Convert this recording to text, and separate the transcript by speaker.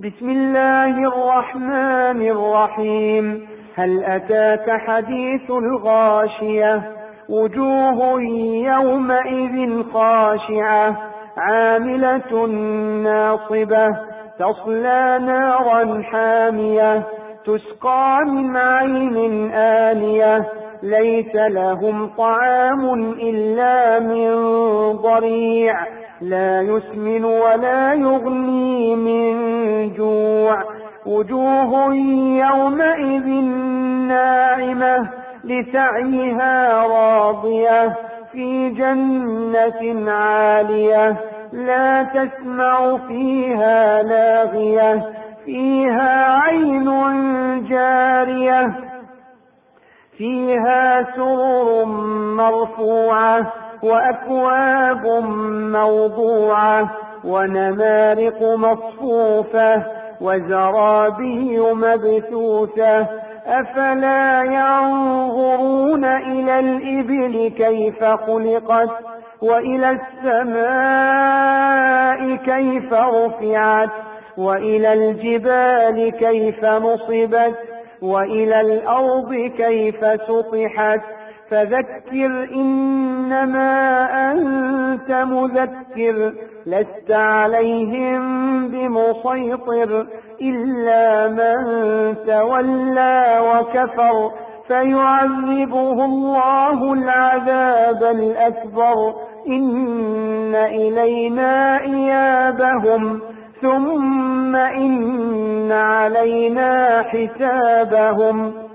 Speaker 1: بسم الله الرحمن الرحيم. هل أتاك حديث الغاشية؟ وجوه يومئذ خاشعة عاملة ناصبة تصلى نارا حامية تسقى من عين آنية ليس لهم طعام إلا من ضريع لا يسمن ولا يغني من جوع. وجوه يومئذ ناعمة لسعيها راضية في جنة عالية لا تسمع فيها لاغية فيها عين جارية فيها سرر مرفوعة وأكواب موضوعة ونمارق مصفوفة وزرابي مبثوثة أفلا ينظرون إلى الإبل كيف خلقت وإلى السماء كيف رفعت وإلى الجبال كيف نصبت وإلى الأرض كيف سطحت فذكر إنما أنت مذكر لست عليهم بمسيطر إلا من تولى وكفر فيعذبه الله العذاب الأكبر إن إلينا إيابهم ثم إن علينا حسابهم.